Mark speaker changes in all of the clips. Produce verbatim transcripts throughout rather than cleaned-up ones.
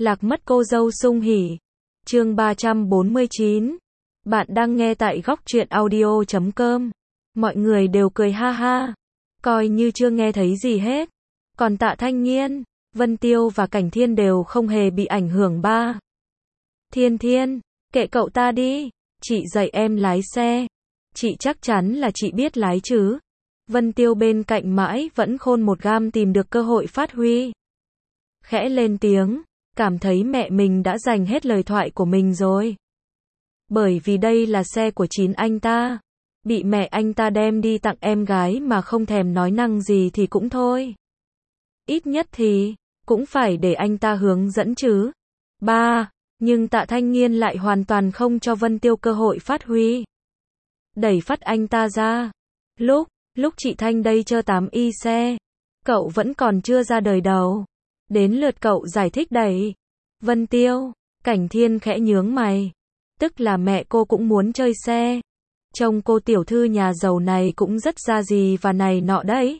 Speaker 1: Lạc mất cô dâu sung hỉ. Chương ba trăm bốn mươi chín. Bạn đang nghe tại góc truyện audio chấm com. Mọi người đều cười ha ha, coi như chưa nghe thấy gì hết. Còn Tạ Thanh Nghiên, Vân Tiêu và Cảnh Thiên đều không hề bị ảnh hưởng ba. Thiên Thiên, kệ cậu ta đi, chị dạy em lái xe. Chị chắc chắn là chị biết lái chứ. Vân Tiêu bên cạnh mãi vẫn khôn một gam tìm được cơ hội phát huy. Khẽ lên tiếng, cảm thấy mẹ mình đã dành hết lời thoại của mình rồi. Bởi vì đây là xe của chính anh ta. Bị mẹ anh ta đem đi tặng em gái mà không thèm nói năng gì thì cũng thôi. Ít nhất thì, cũng phải để anh ta hướng dẫn chứ. Ba, nhưng Tạ Thanh Nghiên lại hoàn toàn không cho Vân Tiêu cơ hội phát huy. Đẩy phát anh ta ra. Lúc, lúc chị Thanh đây chơ tám y xe. Cậu vẫn còn chưa ra đời đầu. Đến lượt cậu giải thích đẩy. Vân Tiêu, Cảnh Thiên khẽ nhướng mày. Tức là mẹ cô cũng muốn chơi xe. Trông cô tiểu thư nhà giàu này cũng rất ra gì và này nọ đấy.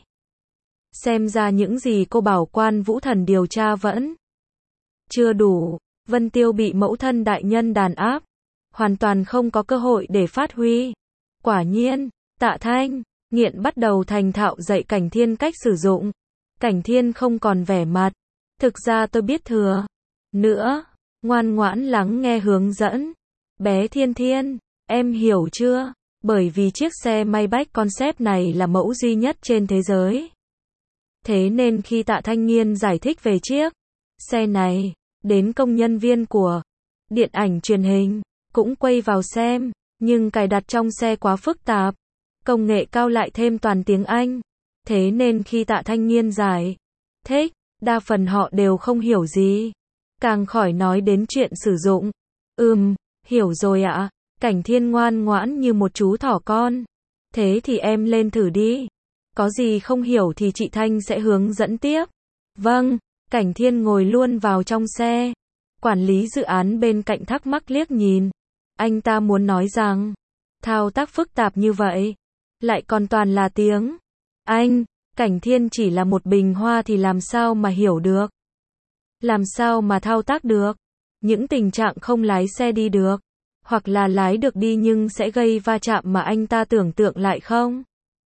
Speaker 1: Xem ra những gì cô bảo Quan Vũ Thần điều tra vẫn chưa đủ. Vân Tiêu bị mẫu thân đại nhân đàn áp. Hoàn toàn không có cơ hội để phát huy. Quả nhiên, Tạ Thanh Nghiện bắt đầu thành thạo dạy Cảnh Thiên cách sử dụng. Cảnh Thiên không còn vẻ mặt. Thực ra tôi biết thừa. Nữa, ngoan ngoãn lắng nghe hướng dẫn. Bé Thiên Thiên, em hiểu chưa? Bởi vì chiếc xe Maybach concept này là mẫu duy nhất trên thế giới. Thế nên khi Tạ Thanh Nghiên giải thích về chiếc xe này, đến công nhân viên của điện ảnh truyền hình cũng quay vào xem, nhưng cài đặt trong xe quá phức tạp. Công nghệ cao lại thêm toàn tiếng Anh. Thế nên khi Tạ Thanh Nghiên giải thích, đa phần họ đều không hiểu gì. Càng khỏi nói đến chuyện sử dụng. Ừm, hiểu rồi ạ. Cảnh Thiên ngoan ngoãn như một chú thỏ con. Thế thì em lên thử đi. Có gì không hiểu thì chị Thanh sẽ hướng dẫn tiếp. Vâng, Cảnh Thiên ngồi luôn vào trong xe. Quản lý dự án bên cạnh thắc mắc liếc nhìn. Anh ta muốn nói rằng, thao tác phức tạp như vậy, lại còn toàn là tiếng Anh. Cảnh Thiên chỉ là một bình hoa thì làm sao mà hiểu được. Làm sao mà thao tác được. Những tình trạng không lái xe đi được. Hoặc là lái được đi nhưng sẽ gây va chạm mà anh ta tưởng tượng lại không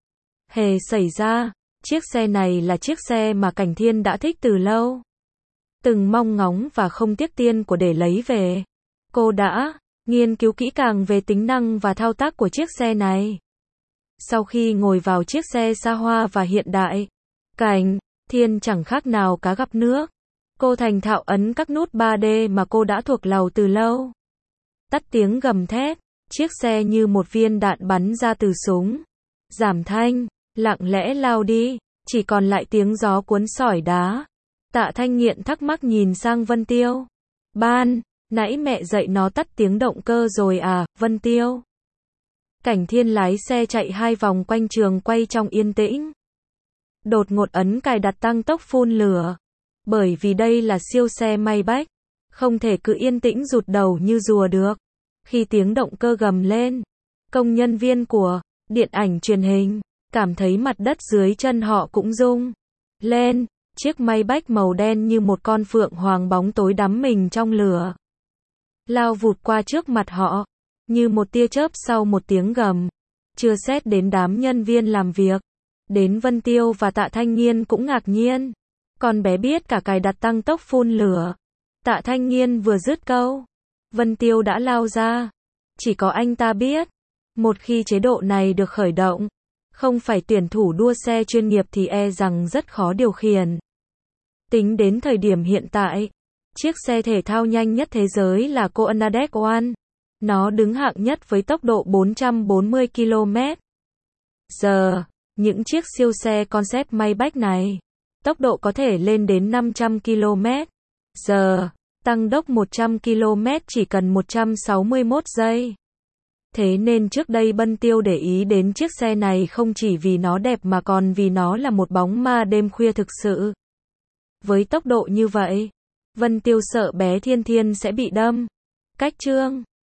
Speaker 1: hề xảy ra. Chiếc xe này là chiếc xe mà Cảnh Thiên đã thích từ lâu. Từng mong ngóng và không tiếc tiền của để lấy về. Cô đã nghiên cứu kỹ càng về tính năng và thao tác của chiếc xe này. Sau khi ngồi vào chiếc xe xa hoa và hiện đại, Cảnh Thiên chẳng khác nào cá gặp nước. Cô thành thạo ấn các nút ba D mà cô đã thuộc lầu từ lâu. Tắt tiếng gầm thét, chiếc xe như một viên đạn bắn ra từ súng. Giảm thanh, lặng lẽ lao đi, chỉ còn lại tiếng gió cuốn sỏi đá. Tạ Thanh Nghiện thắc mắc nhìn sang Vân Tiêu. Ban, nãy mẹ dạy nó tắt tiếng động cơ rồi à, Vân Tiêu. Cảnh Thiên lái xe chạy hai vòng quanh trường quay trong yên tĩnh. Đột ngột ấn cài đặt tăng tốc phun lửa. Bởi vì đây là siêu xe Maybach, không thể cứ yên tĩnh rụt đầu như rùa được. Khi tiếng động cơ gầm lên, công nhân viên của điện ảnh truyền hình cảm thấy mặt đất dưới chân họ cũng rung lên. Chiếc Maybach màu đen như một con phượng hoàng bóng tối đắm mình trong lửa, lao vụt qua trước mặt họ, như một tia chớp sau một tiếng gầm. Chưa xét đến đám nhân viên làm việc, đến Vân Tiêu và Tạ Thanh Nghiên cũng ngạc nhiên. Con bé biết cả cài đặt tăng tốc phun lửa. Tạ Thanh Nghiên vừa dứt câu, Vân Tiêu đã lao ra. Chỉ có anh ta biết, một khi chế độ này được khởi động, không phải tuyển thủ đua xe chuyên nghiệp thì e rằng rất khó điều khiển. Tính đến thời điểm hiện tại, chiếc xe thể thao nhanh nhất thế giới là Coenades One. Nó đứng hạng nhất với tốc độ bốn trăm bốn mươi ki lô mét giờ. Những chiếc siêu xe concept Maybach này, tốc độ có thể lên đến năm trăm ki lô mét giờ. Tăng tốc một trăm ki lô mét chỉ cần một trăm sáu mươi mốt giây. Thế nên trước đây Vân Tiêu để ý đến chiếc xe này không chỉ vì nó đẹp mà còn vì nó là một bóng ma đêm khuya thực sự. Với tốc độ như vậy, Vân Tiêu sợ bé Thiên Thiên sẽ bị đâm cách chương.